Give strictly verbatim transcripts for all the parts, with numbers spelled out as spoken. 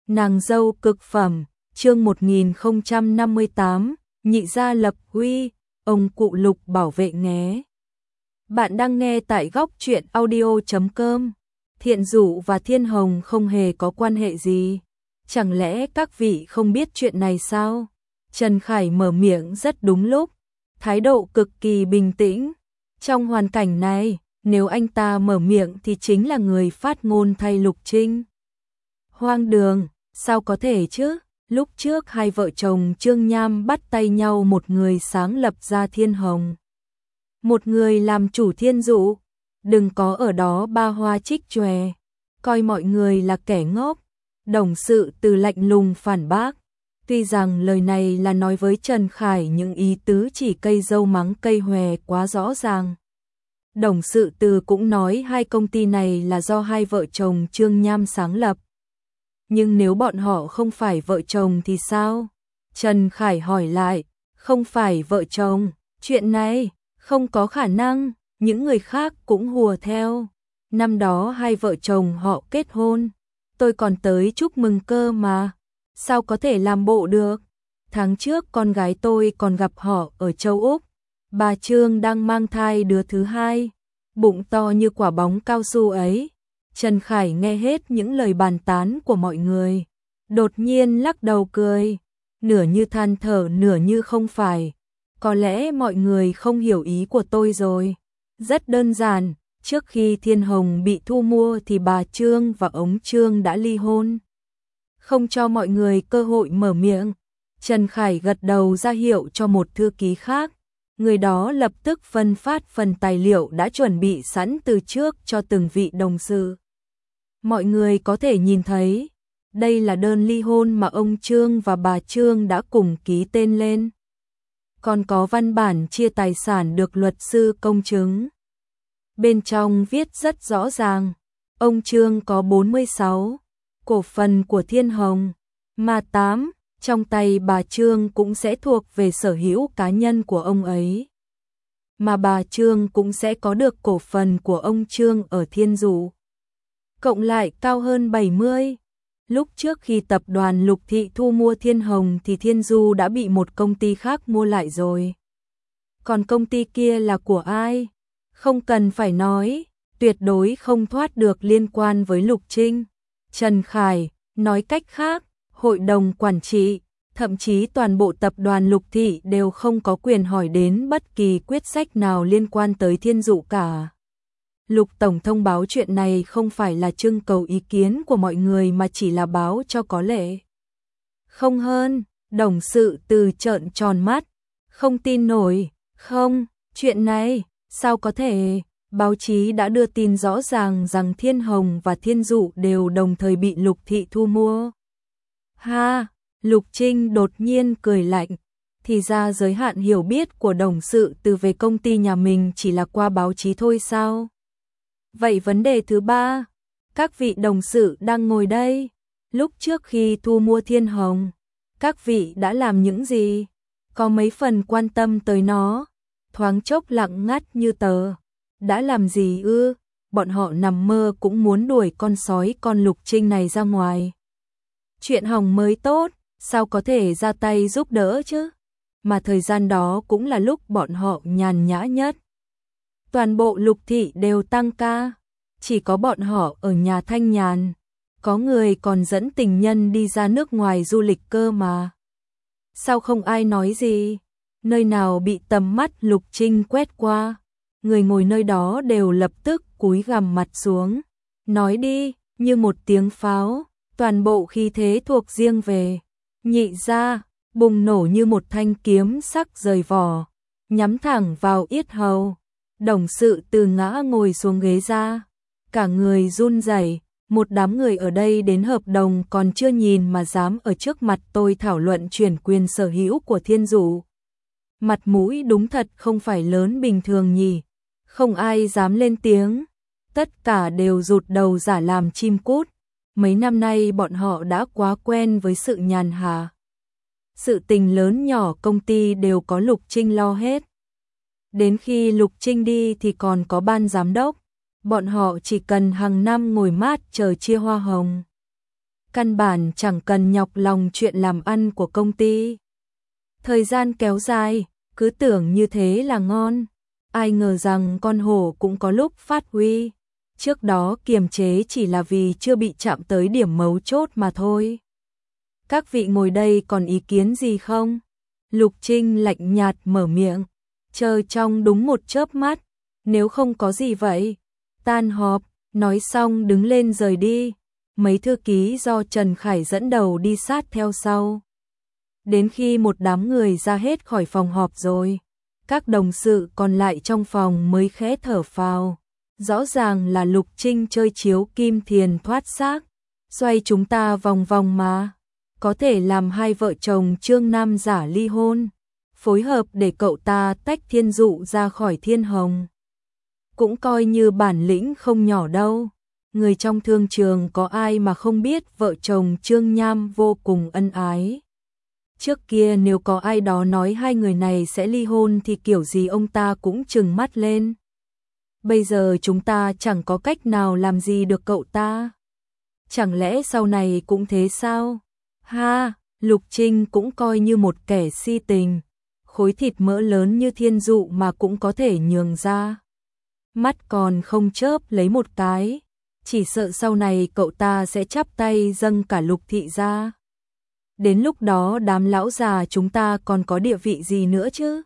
Nàng dâu cực phẩm, chương một nghìn không trăm năm mươi tám, nhị gia lập uy, ông cụ Lục bảo vệ nghé. Bạn đang nghe tại góc truyện audio chấm com. Thiện Dụ và Thiên Hồng không hề có quan hệ gì. Chẳng lẽ các vị không biết chuyện này sao? Trần Khải mở miệng rất đúng lúc, thái độ cực kỳ bình tĩnh. Trong hoàn cảnh này, nếu anh ta mở miệng thì chính là người phát ngôn thay Lục Trinh. Hoang đường, sao có thể chứ? Lúc trước hai vợ chồng Trương Nham bắt tay nhau, một người sáng lập ra Thiên Hồng, một người làm chủ Thiên Dụ. Đừng có ở đó ba hoa trích chòe, coi mọi người là kẻ ngốc. Đồng Sự Từ lạnh lùng phản bác. Tuy rằng lời này là nói với Trần Khải, nhưng ý tứ chỉ cây dâu mắng cây hòe quá rõ ràng. Đồng Sự Từ cũng nói hai công ty này là do hai vợ chồng Trương Nham sáng lập. Nhưng nếu bọn họ không phải vợ chồng thì sao? Trần Khải hỏi lại. Không phải vợ chồng, chuyện này không có khả năng. Những người khác cũng hùa theo. Năm đó hai vợ chồng họ kết hôn, tôi còn tới chúc mừng cơ mà. Sao có thể làm bộ được? Tháng trước con gái tôi còn gặp họ ở châu Úc. Bà Trương đang mang thai đứa thứ hai, bụng to như quả bóng cao su ấy. Trần Khải nghe hết những lời bàn tán của mọi người, đột nhiên lắc đầu cười, nửa như than thở nửa như không phải. Có lẽ mọi người không hiểu ý của tôi rồi. Rất đơn giản, trước khi Thiên Hồng bị thu mua thì bà Trương và ông Trương đã ly hôn. Không cho mọi người cơ hội mở miệng, Trần Khải gật đầu ra hiệu cho một thư ký khác. Người đó lập tức phân phát phần tài liệu đã chuẩn bị sẵn từ trước cho từng vị đồng sự. Mọi người có thể nhìn thấy, đây là đơn ly hôn mà ông Trương và bà Trương đã cùng ký tên lên. Còn có văn bản chia tài sản được luật sư công chứng. Bên trong viết rất rõ ràng, ông Trương có bốn mươi sáu cổ phần của Thiên Hồng, mà tám trong tay bà Trương cũng sẽ thuộc về sở hữu cá nhân của ông ấy. Mà bà Trương cũng sẽ có được cổ phần của ông Trương ở Thiên Dụ, cộng lại cao hơn bảy mươi. Lúc trước khi tập đoàn Lục Thị thu mua Thiên Hồng thì Thiên Du đã bị một công ty khác mua lại rồi. Còn công ty kia là của ai? Không cần phải nói, tuyệt đối không thoát được liên quan với Lục Trinh. Trần Khải, nói cách khác, hội đồng quản trị, thậm chí toàn bộ tập đoàn Lục Thị đều không có quyền hỏi đến bất kỳ quyết sách nào liên quan tới Thiên Dụ cả. Lục Tổng thông báo chuyện này không phải là trưng cầu ý kiến của mọi người mà chỉ là báo cho có lệ. Không hơn, Đồng Sự Từ trợn tròn mắt, không tin nổi. Không, chuyện này, sao có thể? Báo chí đã đưa tin rõ ràng rằng Thiên Hồng và Thiên Dụ đều đồng thời bị Lục Thị thu mua. Ha, Lục Trinh đột nhiên cười lạnh. Thì ra giới hạn hiểu biết của Đồng Sự Từ về công ty nhà mình chỉ là qua báo chí thôi sao? Vậy vấn đề thứ ba, các vị đồng sự đang ngồi đây, lúc trước khi thu mua Thiên Hồng, các vị đã làm những gì? Có mấy phần quan tâm tới nó? Thoáng chốc lặng ngắt như tờ. Đã làm gì ư? Bọn họ nằm mơ cũng muốn đuổi con sói con Lục Trinh này ra ngoài. Chuyện hỏng mới tốt, sao có thể ra tay giúp đỡ chứ? Mà thời gian đó cũng là lúc bọn họ nhàn nhã nhất. Toàn bộ Lục Thị đều tăng ca, chỉ có bọn họ ở nhà thanh nhàn. Có người còn dẫn tình nhân đi ra nước ngoài du lịch cơ mà. Sao không ai nói gì? Nơi nào bị tầm mắt Lục Trinh quét qua, người ngồi nơi đó đều lập tức cúi gằm mặt xuống. Nói đi, như một tiếng pháo, toàn bộ khí thế thuộc riêng về. Nhị gia, bùng nổ như một thanh kiếm sắc rời vỏ, nhắm thẳng vào yết hầu. Đồng Sự Từ ngã ngồi xuống ghế ra, cả người run rẩy. Một đám người ở đây đến hợp đồng còn chưa nhìn mà dám ở trước mặt tôi thảo luận chuyển quyền sở hữu của Thiên Dụ. Mặt mũi đúng thật không phải lớn bình thường nhỉ. Không ai dám lên tiếng, tất cả đều rụt đầu giả làm chim cút. Mấy năm nay bọn họ đã quá quen với sự nhàn hạ. Sự tình lớn nhỏ công ty đều có Lục Trinh lo hết. Đến khi Lục Trinh đi thì còn có ban giám đốc, bọn họ chỉ cần hàng năm ngồi mát chờ chia hoa hồng. căn bản chẳng cần nhọc lòng chuyện làm ăn của công ty. Thời gian kéo dài, cứ tưởng như thế là ngon. Ai ngờ rằng con hổ cũng có lúc phát huy. Trước đó kiềm chế chỉ là vì chưa bị chạm tới điểm mấu chốt mà thôi. Các vị ngồi đây còn ý kiến gì không? Lục Trinh lạnh nhạt mở miệng. Chờ trong đúng một chớp mắt. Nếu không có gì vậy. Tan họp, nói xong đứng lên rời đi. Mấy thư ký do Trần Khải dẫn đầu đi sát theo sau. Đến khi một đám người ra hết khỏi phòng họp rồi, các đồng sự còn lại trong phòng mới khẽ thở phào. Rõ ràng là Lục Trinh chơi chiếu kim thiền thoát xác, xoay chúng ta vòng vòng mà. Có thể làm hai vợ chồng Trương Nam giả ly hôn, phối hợp để cậu ta tách Thiên Dụ ra khỏi Thiên Hồng. Cũng coi như bản lĩnh không nhỏ đâu. Người trong thương trường có ai mà không biết vợ chồng Trương Nham vô cùng ân ái. Trước kia nếu có ai đó nói hai người này sẽ ly hôn thì kiểu gì ông ta cũng trừng mắt lên. Bây giờ chúng ta chẳng có cách nào làm gì được cậu ta. Chẳng lẽ sau này cũng thế sao? Ha, Lục Trinh cũng coi như một kẻ si tình. Khối thịt mỡ lớn như Thiên Dụ mà cũng có thể nhường ra. Mắt còn không chớp lấy một cái. Chỉ sợ sau này cậu ta sẽ chắp tay dâng cả Lục thị ra. Đến lúc đó đám lão già chúng ta còn có địa vị gì nữa chứ?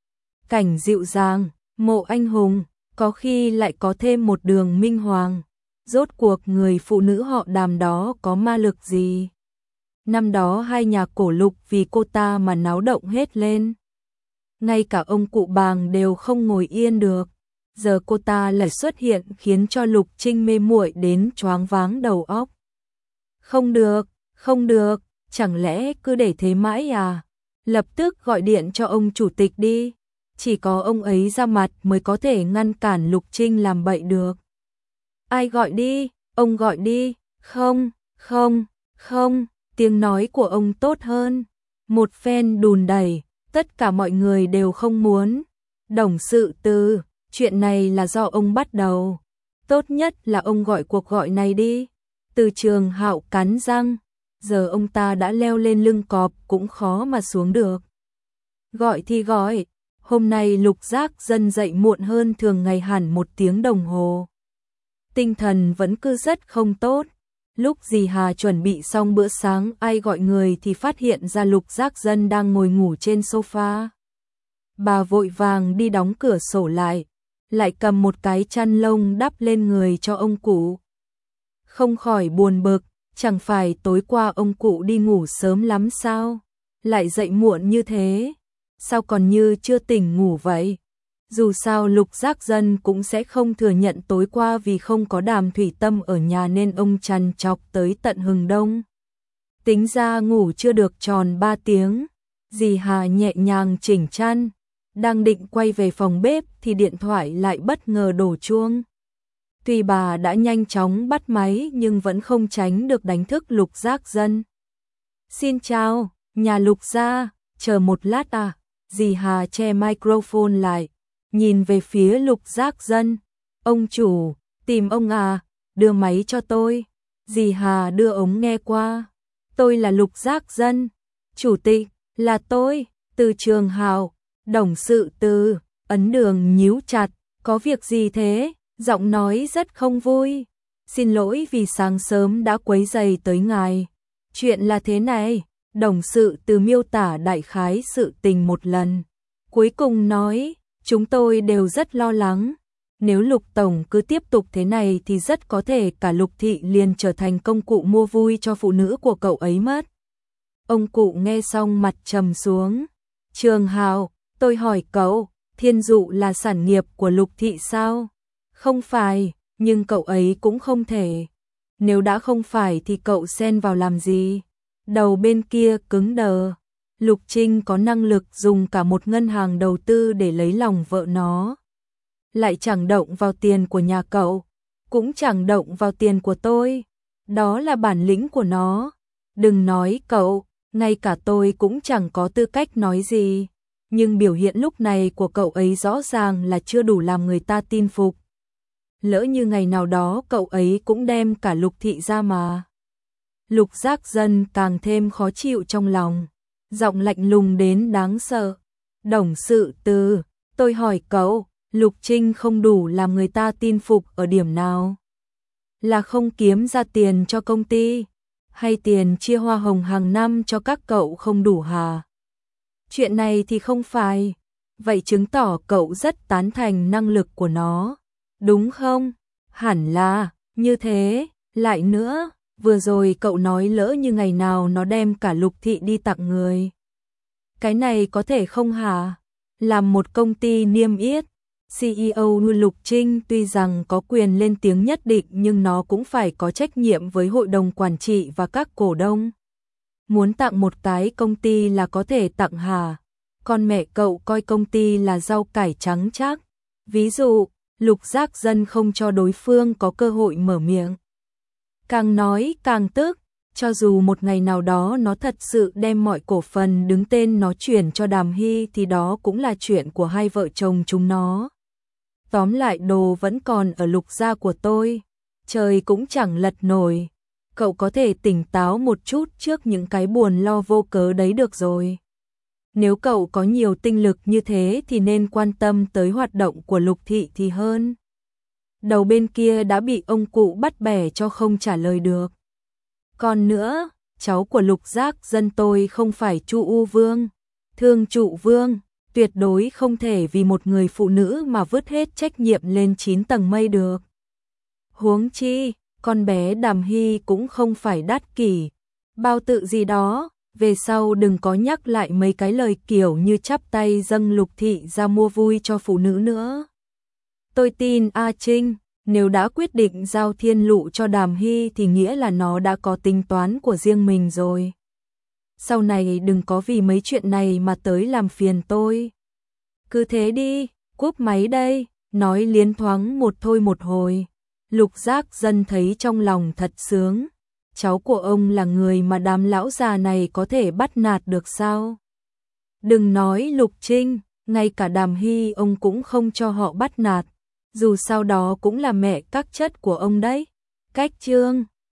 Cảnh dịu dàng, Mộ anh hùng, có khi lại có thêm một Đường Minh Hoàng. Rốt cuộc người phụ nữ họ Đàm đó có ma lực gì? Năm đó hai nhà cổ Lục vì cô ta mà náo động hết lên. Ngay cả ông cụ Bàng đều không ngồi yên được. Giờ cô ta lại xuất hiện khiến cho Lục Trinh mê muội đến choáng váng đầu óc. Không được, không được, chẳng lẽ cứ để thế mãi à? Lập tức gọi điện cho ông chủ tịch đi. Chỉ có ông ấy ra mặt mới có thể ngăn cản Lục Trinh làm bậy được. Ai gọi đi, ông gọi đi. Không, không, không, tiếng nói của ông tốt hơn. Một phen đùn đẩy, tất cả mọi người đều không muốn. Đồng sự Từ, chuyện này là do ông bắt đầu. Tốt nhất là ông gọi cuộc gọi này đi. Từ Trường Hạo cắn răng, giờ ông ta đã leo lên lưng cọp cũng khó mà xuống được. Gọi thì gọi, hôm nay Lục Giác Dân dậy muộn hơn thường ngày hẳn một tiếng đồng hồ. Tinh thần vẫn cứ rất không tốt. Lúc dì Hà chuẩn bị xong bữa sáng ai gọi người thì phát hiện ra Lục Giác Dân đang ngồi ngủ trên sofa. Bà vội vàng đi đóng cửa sổ lại, lại cầm một cái chăn lông đắp lên người cho ông cụ. Không khỏi buồn bực, chẳng phải tối qua ông cụ đi ngủ sớm lắm sao? Lại dậy muộn như thế, sao còn như chưa tỉnh ngủ vậy? Dù sao Lục Giác Dân cũng sẽ không thừa nhận tối qua vì không có Đàm Thủy Tâm ở nhà nên ông trằn trọc tới tận hừng đông. Tính ra ngủ chưa được tròn ba tiếng, dì Hà nhẹ nhàng chỉnh chăn, đang định quay về phòng bếp thì điện thoại lại bất ngờ đổ chuông. Tuy bà đã nhanh chóng bắt máy nhưng vẫn không tránh được đánh thức Lục Giác Dân. Xin chào, nhà Lục gia, chờ một lát à, dì Hà che microphone lại, nhìn về phía Lục Giác Dân. Ông chủ, tìm ông à, đưa máy cho tôi. Dì Hà đưa ống nghe qua. Tôi là Lục Giác Dân, chủ tịch, là tôi, Từ Trường Hạo, đồng sự Từ, ấn đường nhíu chặt, có việc gì thế? Giọng nói rất không vui. Xin lỗi vì sáng sớm đã quấy rầy tới ngài. Chuyện là thế này, đồng sự Từ miêu tả đại khái sự tình một lần. Cuối cùng nói, chúng tôi đều rất lo lắng. Nếu Lục Tổng cứ tiếp tục thế này thì rất có thể cả Lục Thị liền trở thành công cụ mua vui cho phụ nữ của cậu ấy mất. Ông cụ nghe xong mặt trầm xuống. Trường Hạo, tôi hỏi cậu, Thiên Dụ là sản nghiệp của Lục Thị sao? Không phải, nhưng cậu ấy cũng không thể. Nếu đã không phải thì cậu xen vào làm gì? Đầu bên kia cứng đờ. Lục Trinh có năng lực dùng cả một ngân hàng đầu tư để lấy lòng vợ nó. Lại chẳng động vào tiền của nhà cậu, cũng chẳng động vào tiền của tôi. Đó là bản lĩnh của nó. Đừng nói cậu, ngay cả tôi cũng chẳng có tư cách nói gì. Nhưng biểu hiện lúc này của cậu ấy rõ ràng là chưa đủ làm người ta tin phục. Lỡ như ngày nào đó cậu ấy cũng đem cả Lục Thị ra mà. Lục Giác Dân càng thêm khó chịu trong lòng, giọng lạnh lùng đến đáng sợ. Đồng sự Từ, tôi hỏi cậu, Lục Trinh không đủ làm người ta tin phục ở điểm nào? Là không kiếm ra tiền cho công ty, hay tiền chia hoa hồng hàng năm cho các cậu không đủ hả? Chuyện này thì không phải. Vậy chứng tỏ cậu rất tán thành năng lực của nó, đúng không? Hẳn là, như thế, lại nữa, vừa rồi cậu nói lỡ như ngày nào nó đem cả Lục thị đi tặng người. Cái này có thể không hả? Làm một công ty niêm yết, xê e ô như Lục Trinh tuy rằng có quyền lên tiếng nhất định nhưng nó cũng phải có trách nhiệm với hội đồng quản trị và các cổ đông. Muốn tặng một cái công ty là có thể tặng hả? Con mẹ cậu coi công ty là rau cải trắng chắc. Ví dụ, Lục Giác Dân không cho đối phương có cơ hội mở miệng. Càng nói càng tức, cho dù một ngày nào đó nó thật sự đem mọi cổ phần đứng tên nó chuyển cho Đàm Hy thì đó cũng là chuyện của hai vợ chồng chúng nó. Tóm lại đồ vẫn còn ở Lục gia của tôi, trời cũng chẳng lật nổi. Cậu có thể tỉnh táo một chút trước những cái buồn lo vô cớ đấy được rồi. Nếu cậu có nhiều tinh lực như thế thì nên quan tâm tới hoạt động của Lục thị thì hơn. Đầu bên kia đã bị ông cụ bắt bẻ cho không trả lời được. Còn nữa, cháu của Lục Giác Dân tôi không phải Chu U Vương, Thương Trụ Vương, tuyệt đối không thể vì một người phụ nữ mà vứt hết trách nhiệm lên chín tầng mây được. Huống chi, con bé Đàm Hy cũng không phải đắt kỷ, bao tự gì đó, về sau đừng có nhắc lại mấy cái lời kiểu như chắp tay dâng Lục thị ra mua vui cho phụ nữ nữa. Tôi tin A Trinh, nếu đã quyết định giao thiên lụ cho Đàm Hy thì nghĩa là nó đã có tính toán của riêng mình rồi. Sau này đừng có vì mấy chuyện này mà tới làm phiền tôi. Cứ thế đi, cúp máy đây, nói liến thoáng một thôi một hồi. Lục Giác Dân thấy trong lòng thật sướng. Cháu của ông là người mà đám lão già này có thể bắt nạt được sao? Đừng nói Lục Trinh, ngay cả Đàm Hy ông cũng không cho họ bắt nạt. Dù sao đó cũng là mẹ các chất của ông đấy. Cách chương